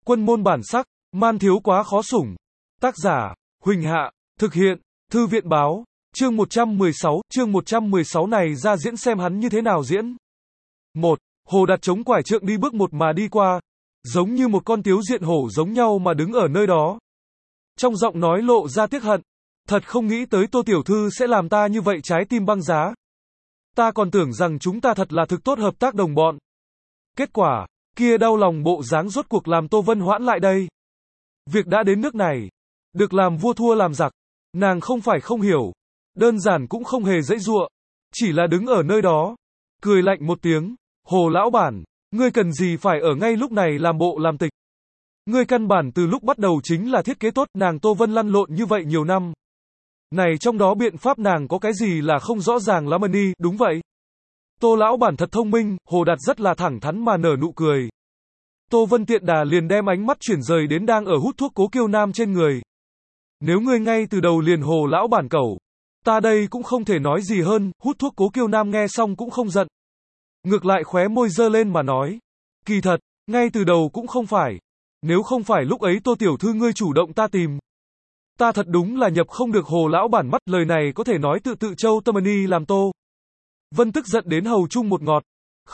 Quân môn bản sắc, man thiếu quá khó sủng. Tác giả, Huỳnh Hạ, thực hiện, Thư viện báo, chương 116 này ra diễn xem hắn như thế nào diễn. 1. Hồ Đạt chống quải trượng đi bước một mà đi qua, giống như một con tiếu diện hổ giống nhau mà đứng ở nơi đó. Trong giọng nói lộ ra tiếc hận, thật không nghĩ tới Tô tiểu thư sẽ làm ta như vậy trái tim băng giá. Ta còn tưởng rằng chúng ta thật là thực tốt hợp tác đồng bọn. Kết quả, kia đau lòng bộ dáng rốt cuộc làm Tô Vân hoãn lại đây. Việc đã đến nước này, được làm vua thua làm giặc, nàng không phải không hiểu, đơn giản cũng không hề dãy dụa, chỉ là đứng ở nơi đó, cười lạnh một tiếng, Hồ lão bản, ngươi cần gì phải ở ngay lúc này làm bộ làm tịch. Ngươi căn bản từ lúc bắt đầu chính là thiết kế tốt, nàng Tô Vân lăn lộn như vậy nhiều năm. Này trong đó biện pháp nàng có cái gì là không rõ ràng lắm đi, đúng vậy. Tô lão bản thật thông minh, Hồ Đạt rất là thẳng thắn mà nở nụ cười. Tô Vân tiện đà liền đem ánh mắt chuyển rời đến đang ở hút thuốc Cố Kiêu Nam trên người. Nếu ngươi ngay từ đầu liền Hồ lão bản cẩu, ta đây cũng không thể nói gì hơn, hút thuốc Cố Kiêu Nam nghe xong cũng không giận. Ngược lại khóe môi giơ lên mà nói, kỳ thật, ngay từ đầu cũng không phải. Nếu không phải lúc ấy Tô tiểu thư ngươi chủ động ta tìm, ta thật đúng là nhập không được Hồ lão bản mắt, lời này có thể nói tự châu tâm ni làm Tô Vân tức giận đến hầu chung một ngọt.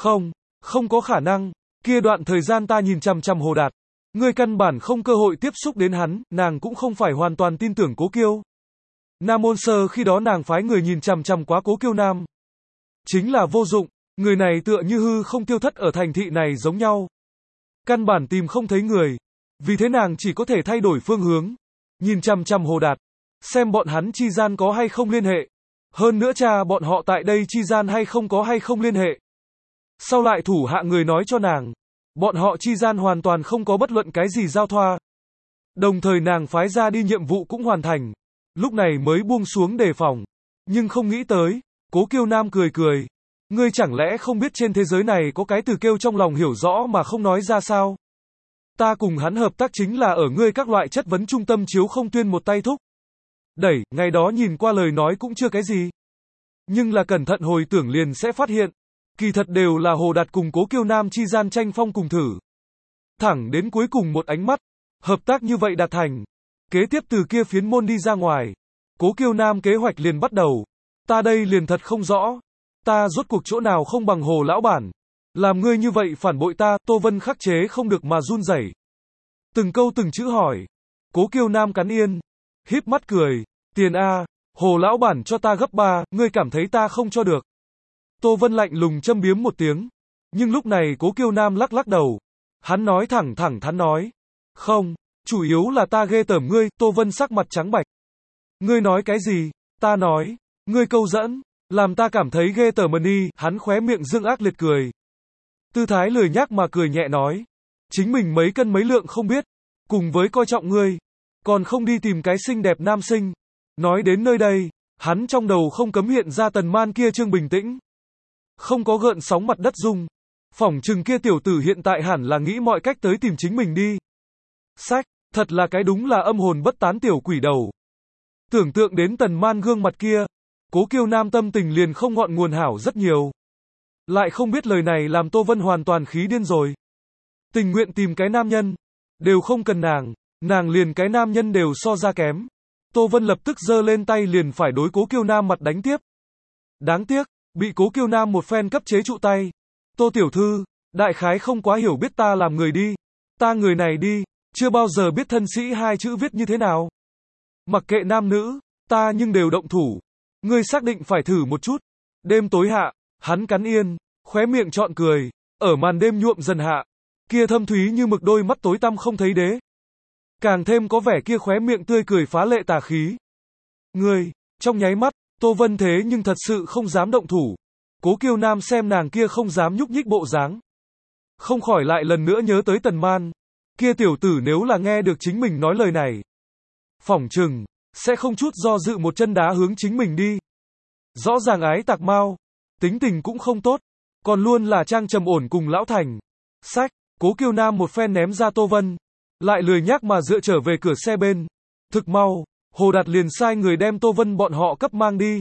Không có khả năng, kia đoạn thời gian ta nhìn chằm chằm Hồ Đạt, ngươi căn bản không cơ hội tiếp xúc đến hắn, nàng cũng không phải hoàn toàn tin tưởng Cố Kiêu Nam môn sơ khi đó nàng phái người nhìn chằm chằm quá Cố Kiêu Nam. Chính là vô dụng, người này tựa như hư không tiêu thất ở thành thị này giống nhau. Căn bản tìm không thấy người, vì thế nàng chỉ có thể thay đổi phương hướng, nhìn chằm chằm Hồ Đạt, xem bọn hắn chi gian có hay không liên hệ. Hơn nữa cha bọn họ tại đây chi gian hay không liên hệ. Sau lại thủ hạ người nói cho nàng, bọn họ chi gian hoàn toàn không có bất luận cái gì giao thoa. Đồng thời nàng phái ra đi nhiệm vụ cũng hoàn thành, lúc này mới buông xuống đề phòng. Nhưng không nghĩ tới, Cố Kiêu Nam cười, ngươi chẳng lẽ không biết trên thế giới này có cái từ kêu trong lòng hiểu rõ mà không nói ra sao? Ta cùng hắn hợp tác chính là ở ngươi các loại chất vấn trung tâm chiếu không tuyên một tay thúc đẩy, ngày đó nhìn qua lời nói cũng chưa cái gì. Nhưng là cẩn thận hồi tưởng liền sẽ phát hiện, kỳ thật đều là Hồ Đạt cùng Cố Kiêu Nam chi gian tranh phong cùng thử. Thẳng đến cuối cùng một ánh mắt, hợp tác như vậy đạt thành. Kế tiếp từ kia phiến môn đi ra ngoài, Cố Kiêu Nam kế hoạch liền bắt đầu. Ta đây liền thật không rõ, ta rốt cuộc chỗ nào không bằng Hồ lão bản. Làm ngươi như vậy phản bội ta, Tô Vân khắc chế không được mà run rẩy. Từng câu từng chữ hỏi. Cố Kiêu Nam cắn yên, híp mắt cười, tiền a, Hồ lão bản cho ta gấp 3, ngươi cảm thấy ta không cho được. Tô Vân lạnh lùng châm biếm một tiếng, nhưng lúc này Cố Kiêu Nam lắc đầu. Hắn nói thẳng thắn nói, không, chủ yếu là ta ghê tởm ngươi. Tô Vân sắc mặt trắng bạch. Ngươi nói cái gì? Ta nói, ngươi câu dẫn, làm ta cảm thấy ghê tởm đi. Hắn khóe miệng dương ác liệt cười. Tư thái lười nhác mà cười nhẹ nói, chính mình mấy cân mấy lượng không biết, cùng với coi trọng ngươi, còn không đi tìm cái xinh đẹp nam sinh. Nói đến nơi đây, hắn trong đầu không cấm hiện ra Tần Man kia trương bình tĩnh, không có gợn sóng mặt đất rung. Phỏng chừng kia tiểu tử hiện tại hẳn là nghĩ mọi cách tới tìm chính mình đi. Sách, thật là cái đúng là âm hồn bất tán tiểu quỷ đầu. Tưởng tượng đến Tần Man gương mặt kia, Cố Kiêu Nam tâm tình liền không ngọn nguồn hảo rất nhiều. Lại không biết lời này làm Tô Vân hoàn toàn khí điên rồi. Tình nguyện tìm cái nam nhân, đều không cần nàng liền cái nam nhân đều so ra kém. Tô Vân lập tức giơ lên tay liền phải đối Cố Kiêu Nam mặt đánh tiếp. Đáng tiếc, bị Cố Kiêu Nam một phen cấp chế trụ tay. Tô tiểu thư, đại khái không quá hiểu biết ta làm người đi. Ta người này đi, chưa bao giờ biết thân sĩ hai chữ viết như thế nào. Mặc kệ nam nữ, ta nhưng đều động thủ. Ngươi xác định phải thử một chút. Đêm tối hạ, hắn cắn yên, khóe miệng trọn cười, ở màn đêm nhuộm dần hạ, kia thâm thúy như mực đôi mắt tối tăm không thấy đế. Càng thêm có vẻ kia khóe miệng tươi cười phá lệ tà khí. Ngươi, trong nháy mắt, Tô Vân thế nhưng thật sự không dám động thủ. Cố Kiêu Nam xem nàng kia không dám nhúc nhích bộ dáng, không khỏi lại lần nữa nhớ tới Tần Man. Kia tiểu tử nếu là nghe được chính mình nói lời này, phỏng chừng sẽ không chút do dự một chân đá hướng chính mình đi. Rõ ràng ái tạc mau, tính tình cũng không tốt, còn luôn là trang trầm ổn cùng lão thành. Sách, Cố Kiêu Nam một phen ném ra Tô Vân, lại lười nhác mà dựa trở về cửa xe bên. Thực mau, Hồ Đạt liền sai người đem Tô Vân bọn họ cấp mang đi.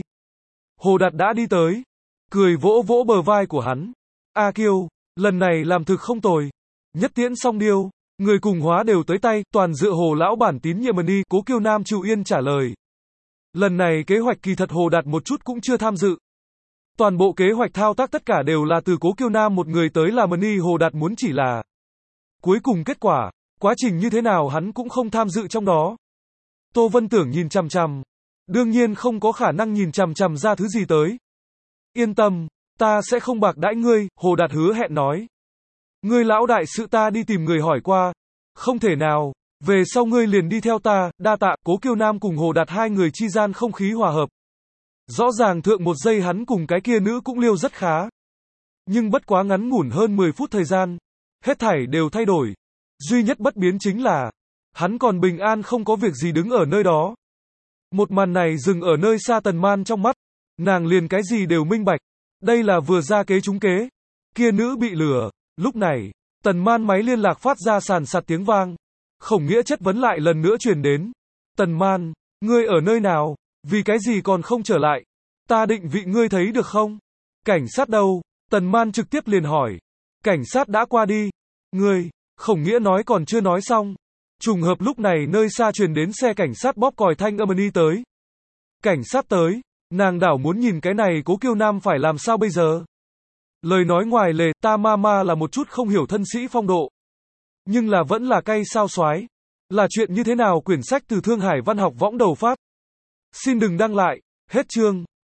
Hồ Đạt đã đi tới, cười vỗ vỗ bờ vai của hắn. A Kiêu, lần này làm thực không tồi, nhất tiễn song điêu. Người cùng hóa đều tới tay, toàn dựa Hồ lão bản tín nhiệm đi, Cố Kiêu Nam Trụ Yên trả lời. Lần này kế hoạch kỳ thật Hồ Đạt một chút cũng chưa tham dự. Toàn bộ kế hoạch thao tác tất cả đều là từ Cố Kiêu Nam một người tới làm đi, Hồ Đạt muốn chỉ là cuối cùng kết quả, quá trình như thế nào hắn cũng không tham dự trong đó. Tô Vân Tưởng nhìn chằm chằm, đương nhiên không có khả năng nhìn chằm chằm ra thứ gì tới. Yên tâm, ta sẽ không bạc đãi ngươi, Hồ Đạt hứa hẹn nói. Ngươi lão đại sự ta đi tìm người hỏi qua, không thể nào, về sau ngươi liền đi theo ta, đa tạ. Cố Kiêu Nam cùng Hồ Đạt hai người chi gian không khí hòa hợp. Rõ ràng thượng một giây hắn cùng cái kia nữ cũng liêu rất khá. Nhưng bất quá ngắn ngủn hơn 10 phút thời gian, hết thảy đều thay đổi. Duy nhất bất biến chính là, hắn còn bình an không có việc gì đứng ở nơi đó. Một màn này dừng ở nơi xa Tần Man trong mắt, nàng liền cái gì đều minh bạch. Đây là vừa ra kế trúng kế. Kia nữ bị lừa. Lúc này, Tần Man máy liên lạc phát ra sàn sạt tiếng vang. Khổng Nghĩa chất vấn lại lần nữa truyền đến. Tần Man, ngươi ở nơi nào? Vì cái gì còn không trở lại? Ta định vị ngươi thấy được không? Cảnh sát đâu? Tần Man trực tiếp liền hỏi. Cảnh sát đã qua đi. Ngươi, Khổng Nghĩa nói còn chưa nói xong. Trùng hợp lúc này nơi xa truyền đến xe cảnh sát bóp còi thanh âm đi tới. Cảnh sát tới, nàng đảo muốn nhìn cái này Cố Kiêu Nam phải làm sao bây giờ? Lời nói ngoài lề, ta ma là một chút không hiểu thân sĩ phong độ. Nhưng là vẫn là cay sao soái. Là chuyện như thế nào? Quyển sách từ Thương Hải Văn học võng đầu phát. Xin đừng đăng lại, hết chương.